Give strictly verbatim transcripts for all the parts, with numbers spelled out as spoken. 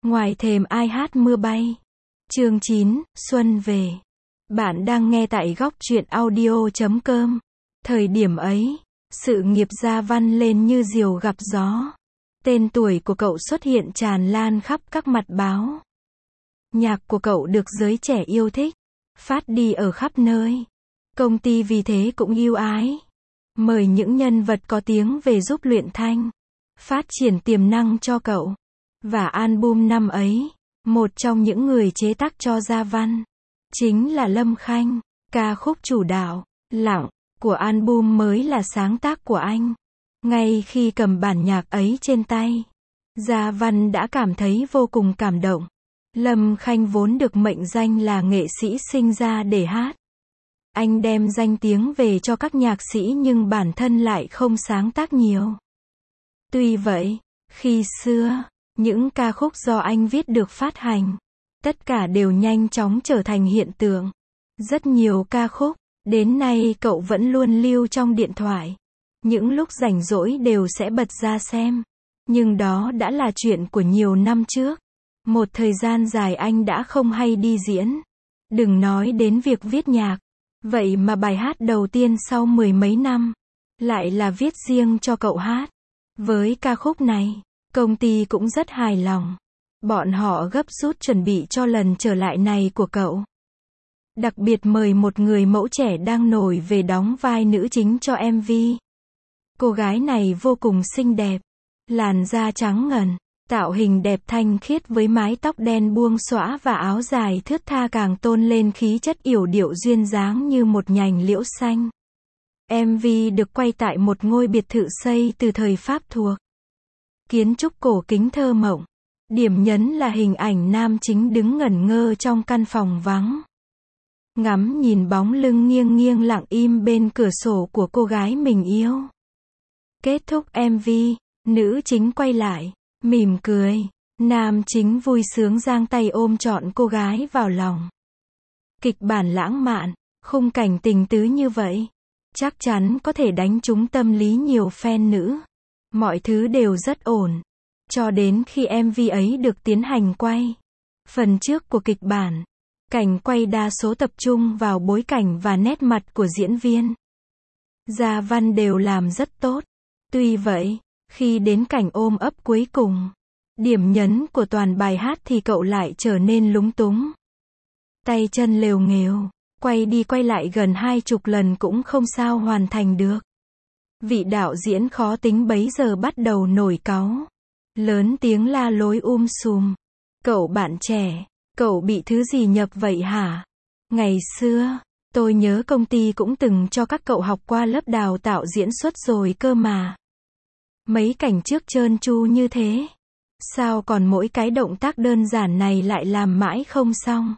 Ngoài thềm ai hát mưa bay. Chương chín, Xuân về. Bạn đang nghe tại góc truyện audio chấm com. Thời điểm ấy, sự nghiệp Gia Văn lên như diều gặp gió. Tên tuổi của cậu xuất hiện tràn lan khắp các mặt báo. Nhạc của cậu được giới trẻ yêu thích, phát đi ở khắp nơi. Công ty vì thế cũng ưu ái, mời những nhân vật có tiếng về giúp luyện thanh, phát triển tiềm năng cho cậu. Và album năm ấy, một trong những người chế tác cho Gia Văn, chính là Lâm Khanh. Ca khúc chủ đạo, Lặng, của album mới là sáng tác của anh. Ngay khi cầm bản nhạc ấy trên tay, Gia Văn đã cảm thấy vô cùng cảm động. Lâm Khanh vốn được mệnh danh là nghệ sĩ sinh ra để hát. Anh đem danh tiếng về cho các nhạc sĩ nhưng bản thân lại không sáng tác nhiều. Tuy vậy, khi xưa, những ca khúc do anh viết được phát hành, tất cả đều nhanh chóng trở thành hiện tượng. Rất nhiều ca khúc, đến nay cậu vẫn luôn lưu trong điện thoại. Những lúc rảnh rỗi đều sẽ bật ra xem. Nhưng đó đã là chuyện của nhiều năm trước. Một thời gian dài anh đã không hay đi diễn. Đừng nói đến việc viết nhạc. Vậy mà bài hát đầu tiên sau mười mấy năm, lại là viết riêng cho cậu hát. Với ca khúc này, công ty cũng rất hài lòng. Bọn họ gấp rút chuẩn bị cho lần trở lại này của cậu. Đặc biệt mời một người mẫu trẻ đang nổi về đóng vai nữ chính cho em vê. Cô gái này vô cùng xinh đẹp, làn da trắng ngần, tạo hình đẹp thanh khiết với mái tóc đen buông xõa và áo dài thướt tha càng tôn lên khí chất yểu điệu duyên dáng như một nhành liễu xanh. em vê được quay tại một ngôi biệt thự xây từ thời Pháp thuộc. Kiến trúc cổ kính thơ mộng. Điểm nhấn là hình ảnh nam chính đứng ngẩn ngơ trong căn phòng vắng. Ngắm nhìn bóng lưng nghiêng nghiêng lặng im bên cửa sổ của cô gái mình yêu. Kết thúc em vê, nữ chính quay lại, mỉm cười. Nam chính vui sướng giang tay ôm trọn cô gái vào lòng. Kịch bản lãng mạn, khung cảnh tình tứ như vậy, chắc chắn có thể đánh trúng tâm lý nhiều fan nữ. Mọi thứ đều rất ổn. Cho đến khi em vê ấy được tiến hành quay. Phần trước của kịch bản, cảnh quay đa số tập trung vào bối cảnh và nét mặt của diễn viên. Gia Văn đều làm rất tốt. Tuy vậy, khi đến cảnh ôm ấp cuối cùng, điểm nhấn của toàn bài hát thì cậu lại trở nên lúng túng. Tay chân lều nghều, quay đi quay lại gần hai chục lần cũng không sao hoàn thành được. Vị đạo diễn khó tính bấy giờ bắt đầu nổi cáu. Lớn tiếng la lối um sùm. Cậu bạn trẻ, cậu bị thứ gì nhập vậy hả? Ngày xưa, tôi nhớ công ty cũng từng cho các cậu học qua lớp đào tạo diễn xuất rồi cơ mà. Mấy cảnh trước trơn tru như thế. Sao còn mỗi cái động tác đơn giản này lại làm mãi không xong?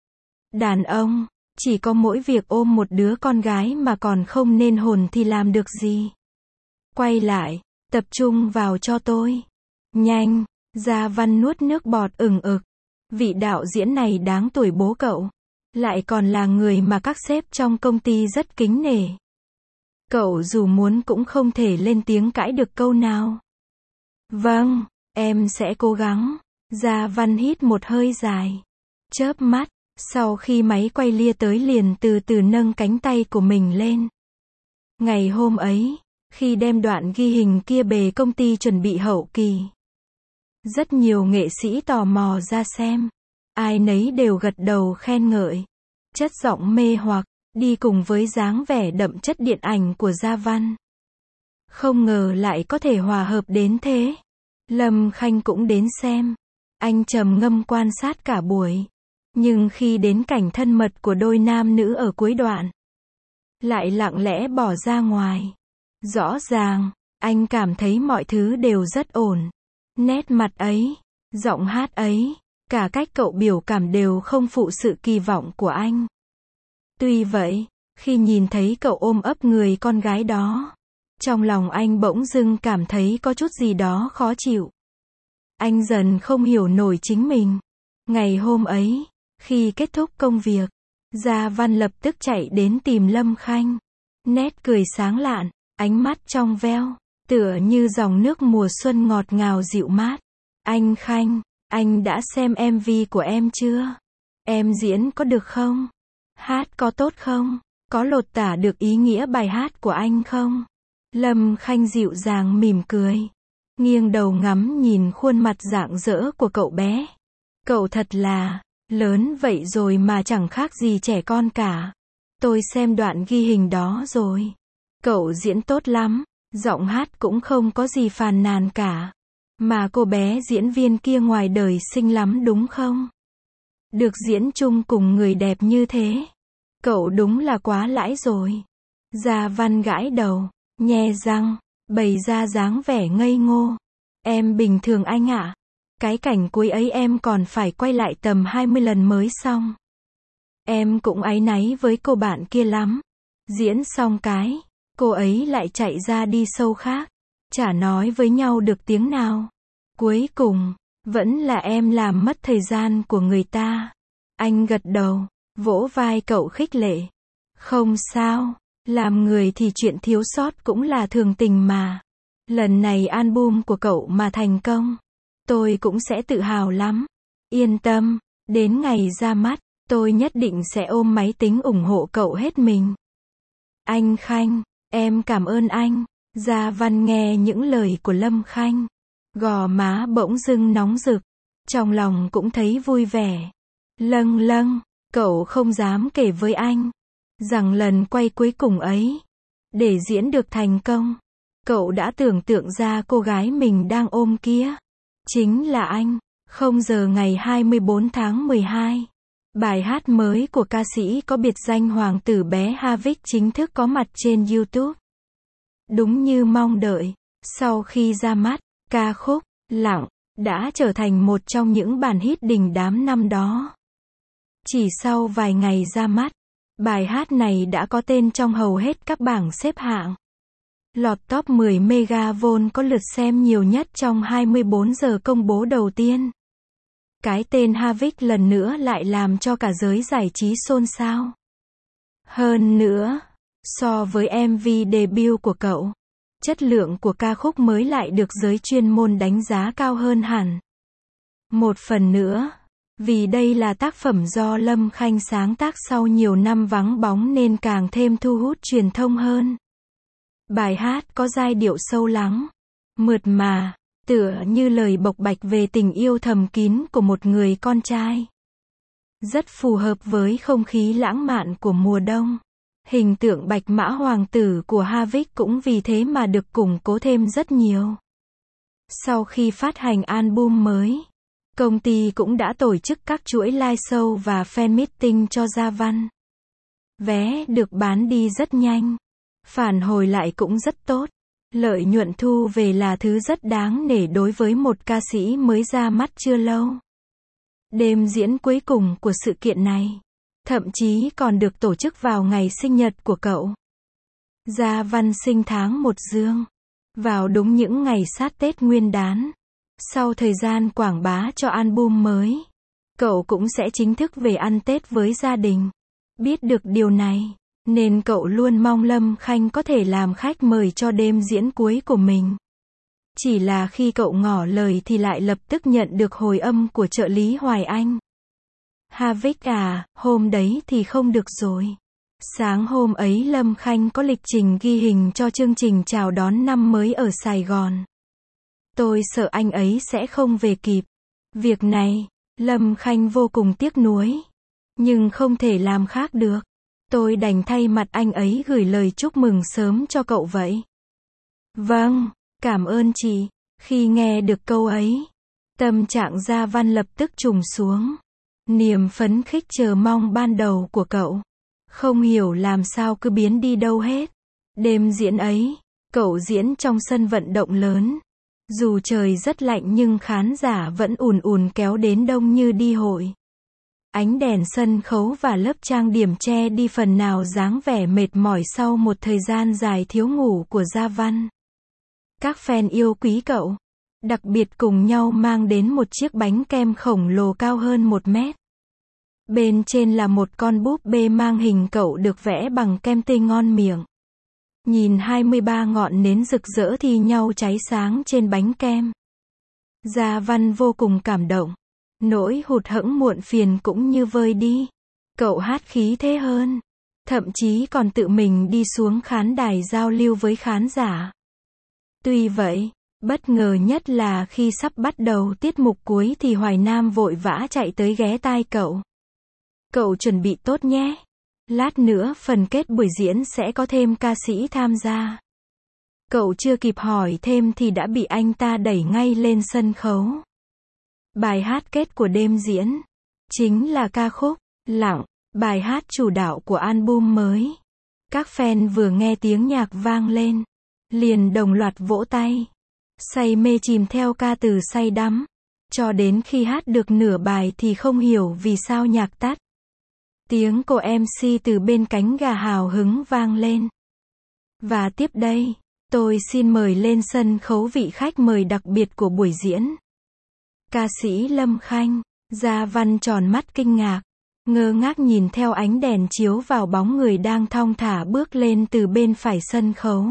Đàn ông, chỉ có mỗi việc ôm một đứa con gái mà còn không nên hồn thì làm được gì? Quay lại, tập trung vào cho tôi. Nhanh, Gia Văn nuốt nước bọt ừng ực. Vị đạo diễn này đáng tuổi bố cậu. Lại còn là người mà các sếp trong công ty rất kính nể. Cậu dù muốn cũng không thể lên tiếng cãi được câu nào. Vâng, em sẽ cố gắng. Gia Văn hít một hơi dài. Chớp mắt, sau khi máy quay lia tới liền từ từ nâng cánh tay của mình lên. Ngày hôm ấy, khi đem đoạn ghi hình kia về công ty chuẩn bị hậu kỳ, rất nhiều nghệ sĩ tò mò ra xem. Ai nấy đều gật đầu khen ngợi. Chất giọng mê hoặc, đi cùng với dáng vẻ đậm chất điện ảnh của Gia Văn. Không ngờ lại có thể hòa hợp đến thế. Lâm Khanh cũng đến xem. Anh trầm ngâm quan sát cả buổi. Nhưng khi đến cảnh thân mật của đôi nam nữ ở cuối đoạn, lại lặng lẽ bỏ ra ngoài. Rõ ràng, anh cảm thấy mọi thứ đều rất ổn. Nét mặt ấy, giọng hát ấy, cả cách cậu biểu cảm đều không phụ sự kỳ vọng của anh. Tuy vậy, khi nhìn thấy cậu ôm ấp người con gái đó, trong lòng anh bỗng dưng cảm thấy có chút gì đó khó chịu. Anh dần không hiểu nổi chính mình. Ngày hôm ấy, khi kết thúc công việc, Gia Văn lập tức chạy đến tìm Lâm Khanh. Nét cười sáng lạn, ánh mắt trong veo, tựa như dòng nước mùa xuân ngọt ngào dịu mát. Anh Khanh, Anh đã xem em vê của em chưa? Em diễn có được không? Hát có tốt không? Có lột tả được ý nghĩa bài hát của anh không? Lâm Khanh dịu dàng mỉm cười, nghiêng đầu ngắm nhìn khuôn mặt rạng rỡ của cậu bé. Cậu thật là lớn vậy rồi mà chẳng khác gì trẻ con cả. Tôi xem đoạn ghi hình đó rồi. Cậu diễn tốt lắm, giọng hát cũng không có gì phàn nàn cả. Mà cô bé diễn viên kia ngoài đời xinh lắm đúng không? Được diễn chung cùng người đẹp như thế. Cậu đúng là quá lãi rồi. Gia Văn gãi đầu, nhe răng, bày ra dáng vẻ ngây ngô. Em bình thường anh ạ. Cái cảnh cuối ấy em còn phải quay lại tầm hai mươi lần mới xong. Em cũng áy náy với cô bạn kia lắm. Diễn xong cái, cô ấy lại chạy ra đi show khác. Chả nói với nhau được tiếng nào. Cuối cùng, vẫn là em làm mất thời gian của người ta. Anh gật đầu, vỗ vai cậu khích lệ. Không sao, làm người thì chuyện thiếu sót cũng là thường tình mà. Lần này album của cậu mà thành công, tôi cũng sẽ tự hào lắm. Yên tâm, đến ngày ra mắt, tôi nhất định sẽ ôm máy tính ủng hộ cậu hết mình. Anh Khanh, em cảm ơn anh. Gia Văn nghe những lời của Lâm Khanh, gò má bỗng dưng nóng rực, trong lòng cũng thấy vui vẻ. Lâng lâng, cậu không dám kể với anh rằng lần quay cuối cùng ấy, để diễn được thành công, cậu đã tưởng tượng ra cô gái mình đang ôm kia chính là anh. Không giờ ngày hai mươi bốn tháng mười hai, bài hát mới của ca sĩ có biệt danh Hoàng tử bé Havik chính thức có mặt trên YouTube. Đúng như mong đợi, sau khi ra mắt, ca khúc Lặng đã trở thành một trong những bản hit đình đám năm đó. Chỉ sau vài ngày ra mắt, bài hát này đã có tên trong hầu hết các bảng xếp hạng. Lọt top mười Megavolt có lượt xem nhiều nhất trong hai mươi bốn giờ công bố đầu tiên. Cái tên Havik lần nữa lại làm cho cả giới giải trí xôn xao. Hơn nữa, so với em vê debut của cậu, chất lượng của ca khúc mới lại được giới chuyên môn đánh giá cao hơn hẳn. Một phần nữa, vì đây là tác phẩm do Lâm Khanh sáng tác sau nhiều năm vắng bóng nên càng thêm thu hút truyền thông hơn. Bài hát có giai điệu sâu lắng, mượt mà, tựa như lời bộc bạch về tình yêu thầm kín của một người con trai. Rất phù hợp với không khí lãng mạn của mùa đông. Hình tượng bạch mã hoàng tử của Havik cũng vì thế mà được củng cố thêm rất nhiều. Sau khi phát hành album mới, công ty cũng đã tổ chức các chuỗi live show và fan meeting cho Gia Văn. Vé được bán đi rất nhanh, phản hồi lại cũng rất tốt. Lợi nhuận thu về là thứ rất đáng nể đối với một ca sĩ mới ra mắt chưa lâu. Đêm diễn cuối cùng của sự kiện này, thậm chí còn được tổ chức vào ngày sinh nhật của cậu. Gia Văn sinh tháng một Dương, vào đúng những ngày sát Tết Nguyên đán. Sau thời gian quảng bá cho album mới, cậu cũng sẽ chính thức về ăn Tết với gia đình. Biết được điều này, nên cậu luôn mong Lâm Khanh có thể làm khách mời cho đêm diễn cuối của mình. Chỉ là khi cậu ngỏ lời thì lại lập tức nhận được hồi âm của trợ lý Hoài Anh. Havik à, hôm đấy thì không được rồi. Sáng hôm ấy Lâm Khanh có lịch trình ghi hình cho chương trình chào đón năm mới ở Sài Gòn. Tôi sợ anh ấy sẽ không về kịp. Việc này, Lâm Khanh vô cùng tiếc nuối. Nhưng không thể làm khác được. Tôi đành thay mặt anh ấy gửi lời chúc mừng sớm cho cậu vậy. Vâng, cảm ơn chị. Khi nghe được câu ấy, tâm trạng Gia Văn lập tức trùng xuống. Niềm phấn khích chờ mong ban đầu của cậu, không hiểu làm sao cứ biến đi đâu hết. Đêm diễn ấy, cậu diễn trong sân vận động lớn. Dù trời rất lạnh nhưng khán giả vẫn ùn ùn kéo đến đông như đi hội. Ánh đèn sân khấu và lớp trang điểm che đi phần nào dáng vẻ mệt mỏi sau một thời gian dài thiếu ngủ của Gia Văn. Các fan yêu quý cậu, đặc biệt cùng nhau mang đến một chiếc bánh kem khổng lồ cao hơn một mét. Bên trên là một con búp bê mang hình cậu được vẽ bằng kem tươi ngon miệng. Nhìn hai mươi ba ngọn nến rực rỡ thi nhau cháy sáng trên bánh kem. Gia Văn vô cùng cảm động. Nỗi hụt hẫng muộn phiền cũng như vơi đi. Cậu hát khí thế hơn. Thậm chí còn tự mình đi xuống khán đài giao lưu với khán giả. Tuy vậy, bất ngờ nhất là khi sắp bắt đầu tiết mục cuối thì Hoài Nam vội vã chạy tới ghé tai cậu. Cậu chuẩn bị tốt nhé. Lát nữa phần kết buổi diễn sẽ có thêm ca sĩ tham gia. Cậu chưa kịp hỏi thêm thì đã bị anh ta đẩy ngay lên sân khấu. Bài hát kết của đêm diễn chính là ca khúc Lặng, bài hát chủ đạo của album mới. Các fan vừa nghe tiếng nhạc vang lên, liền đồng loạt vỗ tay, say mê chìm theo ca từ say đắm, cho đến khi hát được nửa bài thì không hiểu vì sao nhạc tắt. Tiếng cô em xê từ bên cánh gà hào hứng vang lên. Và tiếp đây, tôi xin mời lên sân khấu vị khách mời đặc biệt của buổi diễn. Ca sĩ Lâm Khanh. Gia Văn tròn mắt kinh ngạc, ngơ ngác nhìn theo ánh đèn chiếu vào bóng người đang thong thả bước lên từ bên phải sân khấu.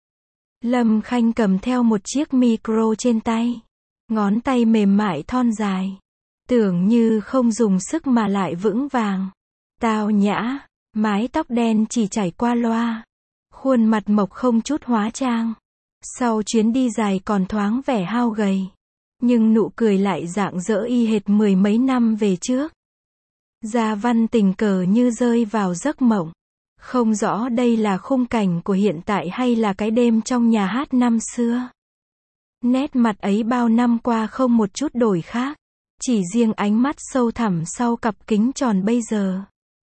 Lâm Khanh cầm theo một chiếc micro trên tay. Ngón tay mềm mại thon dài. Tưởng như không dùng sức mà lại vững vàng. Tao nhã, mái tóc đen chỉ chảy qua loa. Khuôn mặt mộc không chút hóa trang. Sau chuyến đi dài còn thoáng vẻ hao gầy. Nhưng nụ cười lại rạng rỡ y hệt mười mấy năm về trước. Gia Văn tình cờ như rơi vào giấc mộng. Không rõ đây là khung cảnh của hiện tại hay là cái đêm trong nhà hát năm xưa. Nét mặt ấy bao năm qua không một chút đổi khác. Chỉ riêng ánh mắt sâu thẳm sau cặp kính tròn bây giờ.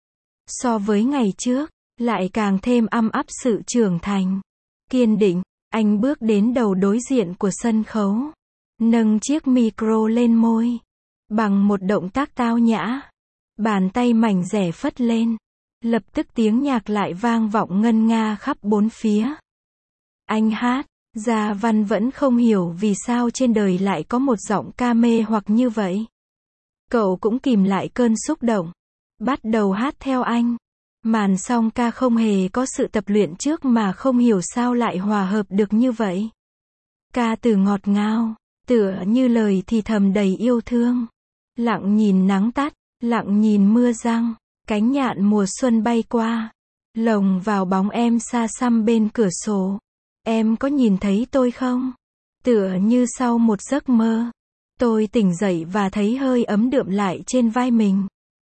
So với ngày trước, lại càng thêm âm áp sự trưởng thành. Kiên định, anh bước đến đầu đối diện của sân khấu. Nâng chiếc micro lên môi. Bằng một động tác tao nhã. Bàn tay mảnh rẻ phất lên. Lập tức tiếng nhạc lại vang vọng ngân nga khắp bốn phía. Anh hát, Gia Văn vẫn không hiểu vì sao trên đời lại có một giọng ca mê hoặc như vậy. Cậu cũng kìm lại cơn xúc động. Bắt đầu hát theo anh. Màn song ca không hề có sự tập luyện trước mà không hiểu sao lại hòa hợp được như vậy. Ca từ ngọt ngào, tựa như lời thì thầm đầy yêu thương. Lặng nhìn nắng tắt, lặng nhìn mưa giăng, cánh nhạn mùa xuân bay qua. Lồng vào bóng em xa xăm bên cửa sổ. Em có nhìn thấy tôi không? Tựa như sau một giấc mơ. Tôi tỉnh dậy và thấy hơi ấm đượm lại trên vai mình.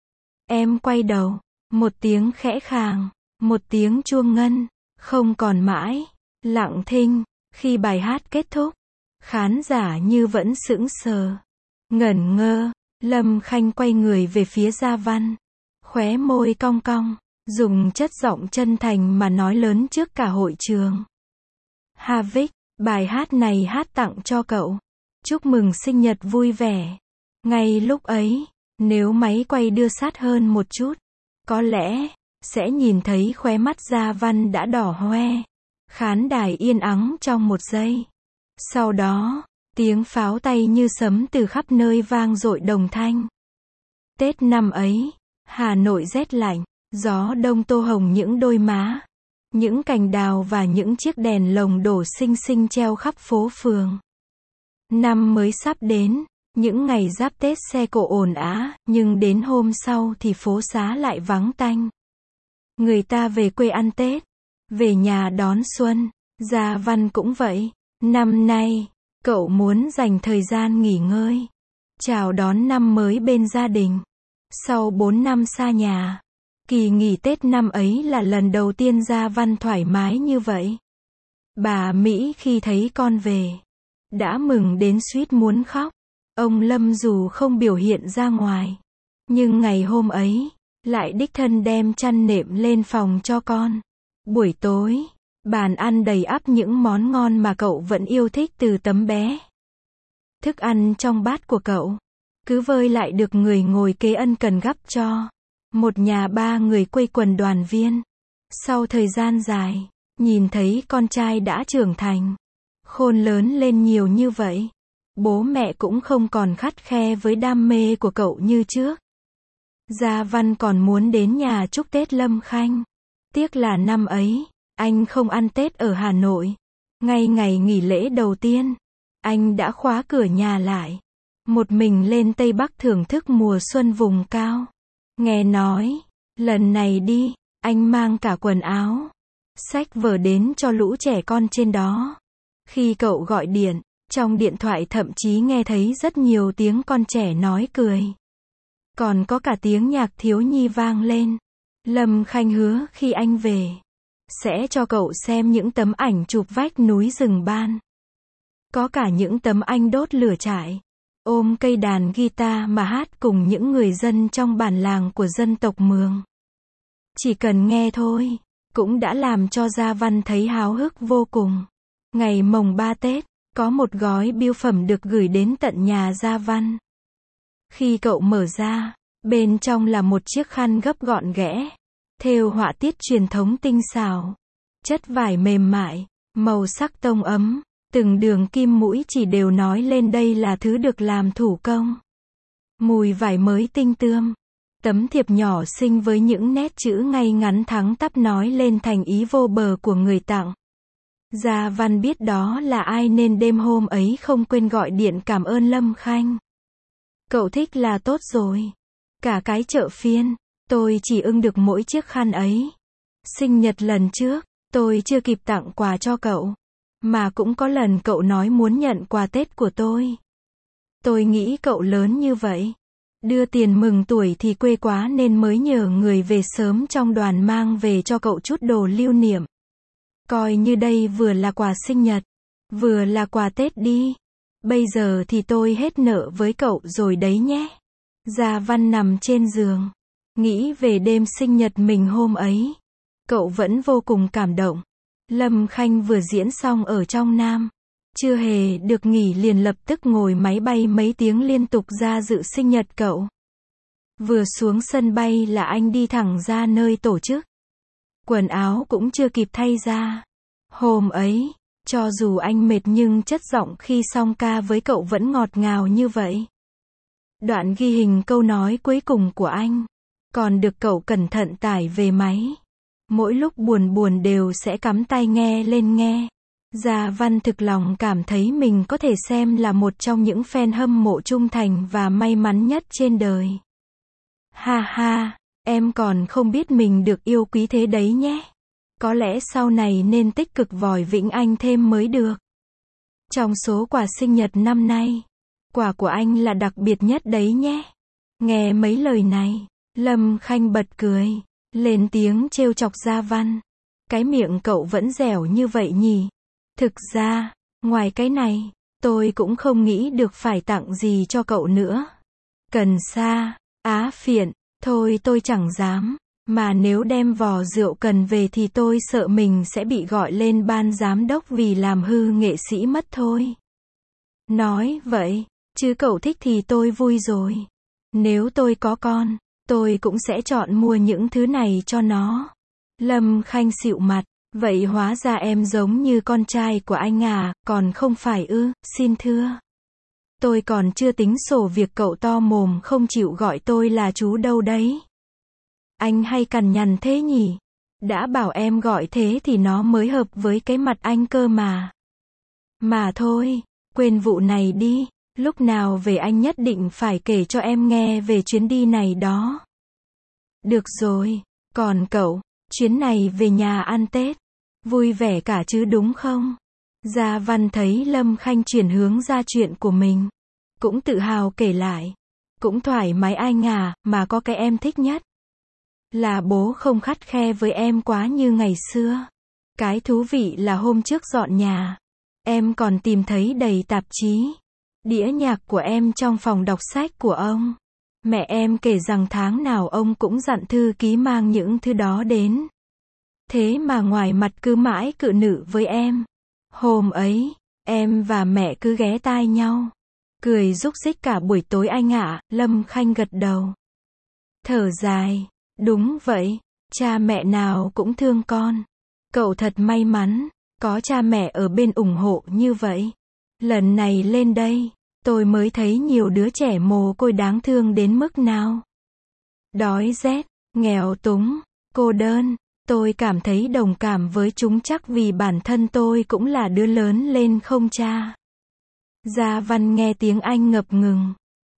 Em quay đầu. Một tiếng khẽ khàng. Một tiếng chuông ngân. Không còn mãi. Lặng thinh. Khi bài hát kết thúc. Khán giả như vẫn sững sờ. Ngẩn ngơ. Lâm Khanh quay người về phía Gia Văn. Khóe môi cong cong. Dùng chất giọng chân thành mà nói lớn trước cả hội trường. Havik, bài hát này hát tặng cho cậu. Chúc mừng sinh nhật vui vẻ. Ngay lúc ấy, nếu máy quay đưa sát hơn một chút, có lẽ sẽ nhìn thấy khóe mắt Gia Văn đã đỏ hoe. Khán đài yên ắng trong một giây. Sau đó, tiếng pháo tay như sấm từ khắp nơi vang dội đồng thanh. Tết năm ấy, Hà Nội rét lạnh, gió đông tô hồng những đôi má. Những cành đào và những chiếc đèn lồng đổ xinh xinh treo khắp phố phường. Năm mới sắp đến, những ngày giáp Tết xe cộ ồn ào, nhưng đến hôm sau thì phố xá lại vắng tanh. Người ta về quê ăn Tết, về nhà đón xuân. Gia Văn cũng vậy. Năm nay, cậu muốn dành thời gian nghỉ ngơi, chào đón năm mới bên gia đình. Sau bốn năm xa nhà, kỳ nghỉ Tết năm ấy là lần đầu tiên Gia Văn thoải mái như vậy. Bà Mỹ khi thấy con về, đã mừng đến suýt muốn khóc. Ông Lâm dù không biểu hiện ra ngoài, nhưng ngày hôm ấy, lại đích thân đem chăn nệm lên phòng cho con. Buổi tối, bàn ăn đầy ắp những món ngon mà cậu vẫn yêu thích từ tấm bé. Thức ăn trong bát của cậu, cứ vơi lại được người ngồi kế ân cần gắp cho. Một nhà ba người quây quần đoàn viên. Sau thời gian dài, nhìn thấy con trai đã trưởng thành, khôn lớn lên nhiều như vậy. Bố mẹ cũng không còn khắt khe với đam mê của cậu như trước. Gia Văn còn muốn đến nhà chúc Tết Lâm Khanh. Tiếc là năm ấy, anh không ăn Tết ở Hà Nội. Ngay ngày nghỉ lễ đầu tiên, anh đã khóa cửa nhà lại. một mình lên Tây Bắc thưởng thức mùa xuân vùng cao. Nghe nói, lần này đi, anh mang cả quần áo, sách vở đến cho lũ trẻ con trên đó. Khi cậu gọi điện, trong điện thoại thậm chí nghe thấy rất nhiều tiếng con trẻ nói cười. Còn có cả tiếng nhạc thiếu nhi vang lên. Lâm Khanh hứa khi anh về, sẽ cho cậu xem những tấm ảnh chụp vách núi rừng ban. Có cả những tấm anh đốt lửa trại, ôm cây đàn guitar mà hát cùng những người dân trong bản làng của dân tộc Mường. Chỉ cần nghe thôi, cũng đã làm cho Gia Văn thấy háo hức vô cùng. Ngày mồng ba Tết, có một gói bưu phẩm được gửi đến tận nhà Gia Văn. Khi cậu mở ra, bên trong là một chiếc khăn gấp gọn ghẽ, thêu họa tiết truyền thống tinh xảo. Chất vải mềm mại, màu sắc tông ấm, từng đường kim mũi chỉ đều nói lên đây là thứ được làm thủ công. Mùi vải mới tinh tươm. Tấm thiệp nhỏ xinh với những nét chữ ngay ngắn thẳng tắp nói lên thành ý vô bờ của người tặng. Gia Văn biết đó là ai nên đêm hôm ấy không quên gọi điện cảm ơn Lâm Khanh. Cậu thích là tốt rồi. Cả cái chợ phiên, tôi chỉ ưng được mỗi chiếc khăn ấy. Sinh nhật lần trước, tôi chưa kịp tặng quà cho cậu. Mà cũng có lần cậu nói muốn nhận quà Tết của tôi. Tôi nghĩ cậu lớn như vậy, đưa tiền mừng tuổi thì quê quá nên mới nhờ người về sớm trong đoàn mang về cho cậu chút đồ lưu niệm. Coi như đây vừa là quà sinh nhật, vừa là quà Tết đi. Bây giờ thì tôi hết nợ với cậu rồi đấy nhé. Gia Văn nằm trên giường, nghĩ về đêm sinh nhật mình hôm ấy. Cậu vẫn vô cùng cảm động. Lâm Khanh vừa diễn xong ở trong Nam. Chưa hề được nghỉ liền lập tức ngồi máy bay mấy tiếng liên tục ra dự sinh nhật cậu. Vừa xuống sân bay là anh đi thẳng ra nơi tổ chức. Quần áo cũng chưa kịp thay ra. Hôm ấy, cho dù anh mệt nhưng chất giọng khi song ca với cậu vẫn ngọt ngào như vậy. Đoạn ghi hình câu nói cuối cùng của anh, còn được cậu cẩn thận tải về máy. Mỗi lúc buồn buồn đều sẽ cắm tai nghe lên nghe. Gia Văn thực lòng cảm thấy mình có thể xem là một trong những fan hâm mộ trung thành và may mắn nhất trên đời. Ha ha, em còn không biết mình được yêu quý thế đấy nhé. Có lẽ sau này nên tích cực vòi vĩnh anh thêm mới được. Trong số quà sinh nhật năm nay, quà của anh là đặc biệt nhất đấy nhé. Nghe mấy lời này, Lâm Khanh bật cười, lên tiếng trêu chọc Gia Văn. Cái miệng cậu vẫn dẻo như vậy nhỉ? Thực ra, ngoài cái này, tôi cũng không nghĩ được phải tặng gì cho cậu nữa. Cần sa, á phiện, thôi tôi chẳng dám. Mà nếu đem vò rượu cần về thì tôi sợ mình sẽ bị gọi lên ban giám đốc vì làm hư nghệ sĩ mất thôi. Nói vậy, chứ cậu thích thì tôi vui rồi. Nếu tôi có con, tôi cũng sẽ chọn mua những thứ này cho nó. Lâm Khanh xịu mặt, vậy hóa ra em giống như con trai của anh à, còn không phải ư, xin thưa. Tôi còn chưa tính sổ việc cậu to mồm không chịu gọi tôi là chú đâu đấy. Anh hay cằn nhằn thế nhỉ? Đã bảo em gọi thế thì nó mới hợp với cái mặt anh cơ mà. Mà thôi, quên vụ này đi, lúc nào về anh nhất định phải kể cho em nghe về chuyến đi này đó. Được rồi, còn cậu, chuyến này về nhà ăn Tết, vui vẻ cả chứ đúng không? Gia Văn thấy Lâm Khanh chuyển hướng ra chuyện của mình, cũng tự hào kể lại. Cũng thoải mái anh à, mà có cái em thích nhất. Là bố không khắt khe với em quá như ngày xưa. Cái thú vị là hôm trước dọn nhà, em còn tìm thấy đầy tạp chí, đĩa nhạc của em trong phòng đọc sách của ông. Mẹ em kể rằng tháng nào ông cũng dặn thư ký mang những thứ đó đến. Thế mà ngoài mặt cứ mãi cự nữ với em. Hôm ấy, em và mẹ cứ ghé tai nhau, cười rúc rích cả buổi tối anh ạ. Lâm Khanh gật đầu, thở dài. Đúng vậy, cha mẹ nào cũng thương con. Cậu thật may mắn, có cha mẹ ở bên ủng hộ như vậy. Lần này lên đây, tôi mới thấy nhiều đứa trẻ mồ côi đáng thương đến mức nào. Đói rét, nghèo túng, cô đơn. Tôi cảm thấy đồng cảm với chúng chắc vì bản thân tôi cũng là đứa lớn lên không cha. Gia Văn nghe tiếng anh ngập ngừng,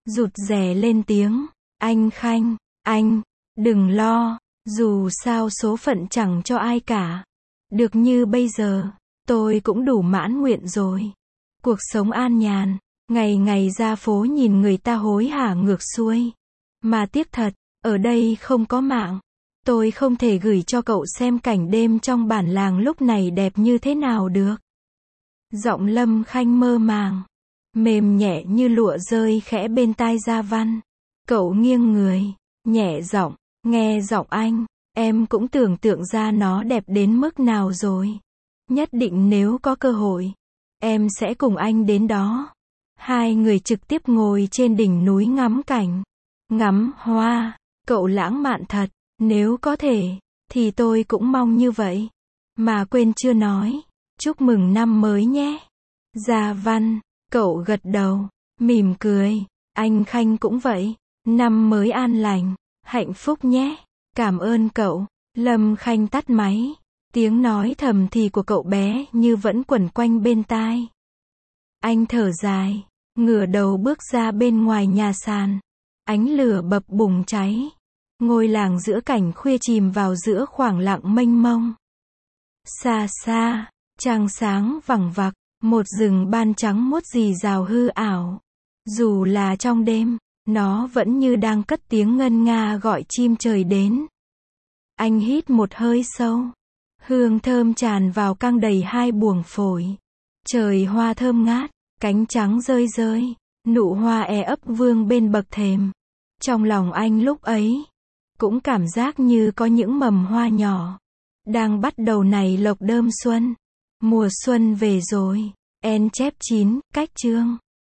rụt rè lên tiếng, anh Khanh, anh, đừng lo, dù sao số phận chẳng cho ai cả. Được như bây giờ, tôi cũng đủ mãn nguyện rồi. Cuộc sống an nhàn, ngày ngày ra phố nhìn người ta hối hả ngược xuôi. Mà tiếc thật, ở đây không có mạng. Tôi không thể gửi cho cậu xem cảnh đêm trong bản làng lúc này đẹp như thế nào được. Giọng Lâm Khanh mơ màng, mềm nhẹ như lụa rơi khẽ bên tai Gia Văn. Cậu nghiêng người, nhẹ giọng, nghe giọng anh, em cũng tưởng tượng ra nó đẹp đến mức nào rồi. Nhất định nếu có cơ hội, em sẽ cùng anh đến đó. Hai người trực tiếp ngồi trên đỉnh núi ngắm cảnh, ngắm hoa. Cậu lãng mạn thật, nếu có thể, thì tôi cũng mong như vậy. Mà quên chưa nói, chúc mừng năm mới nhé. Gia Văn, cậu gật đầu, mỉm cười, anh Khanh cũng vậy. Năm mới an lành, hạnh phúc nhé. Cảm ơn cậu. Lâm Khanh tắt máy. Tiếng nói thầm thì của cậu bé như vẫn quẩn quanh bên tai. Anh thở dài, ngửa đầu bước ra bên ngoài nhà sàn. Ánh lửa bập bùng cháy. Ngôi làng giữa cảnh khuya chìm vào giữa khoảng lặng mênh mông. Xa xa, trăng sáng vằng vặc, một rừng ban trắng muốt rì rào hư ảo. Dù là trong đêm, nó vẫn như đang cất tiếng ngân nga gọi chim trời đến. Anh hít một hơi sâu. Hương thơm tràn vào căng đầy hai buồng phổi. Trời hoa thơm ngát, cánh trắng rơi rơi, nụ hoa e ấp vương bên bậc thềm. Trong lòng anh lúc ấy, cũng cảm giác như có những mầm hoa nhỏ đang bắt đầu nảy lộc đơm xuân. Mùa xuân về rồi. En chép chín, cách chương